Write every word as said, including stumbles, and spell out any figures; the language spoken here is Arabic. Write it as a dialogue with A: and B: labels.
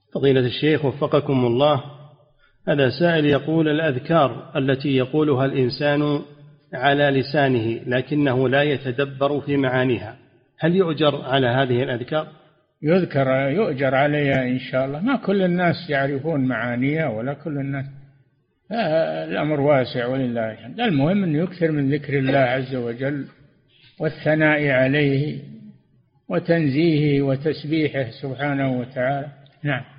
A: فضيلة الشيخ وفقكم الله، هذا سائل يقول: الأذكار التي يقولها الإنسان على لسانه لكنه لا يتدبر في معانيها، هل يؤجر على هذه الأذكار؟
B: يذكر يؤجر عليها إن شاء الله. ما كل الناس يعرفون معانيها ولا كل الناس، الأمر واسع ولله الحمد. المهم أن يكثر من ذكر الله عز وجل والثناء عليه وتنزيهه وتسبيحه سبحانه وتعالى. نعم.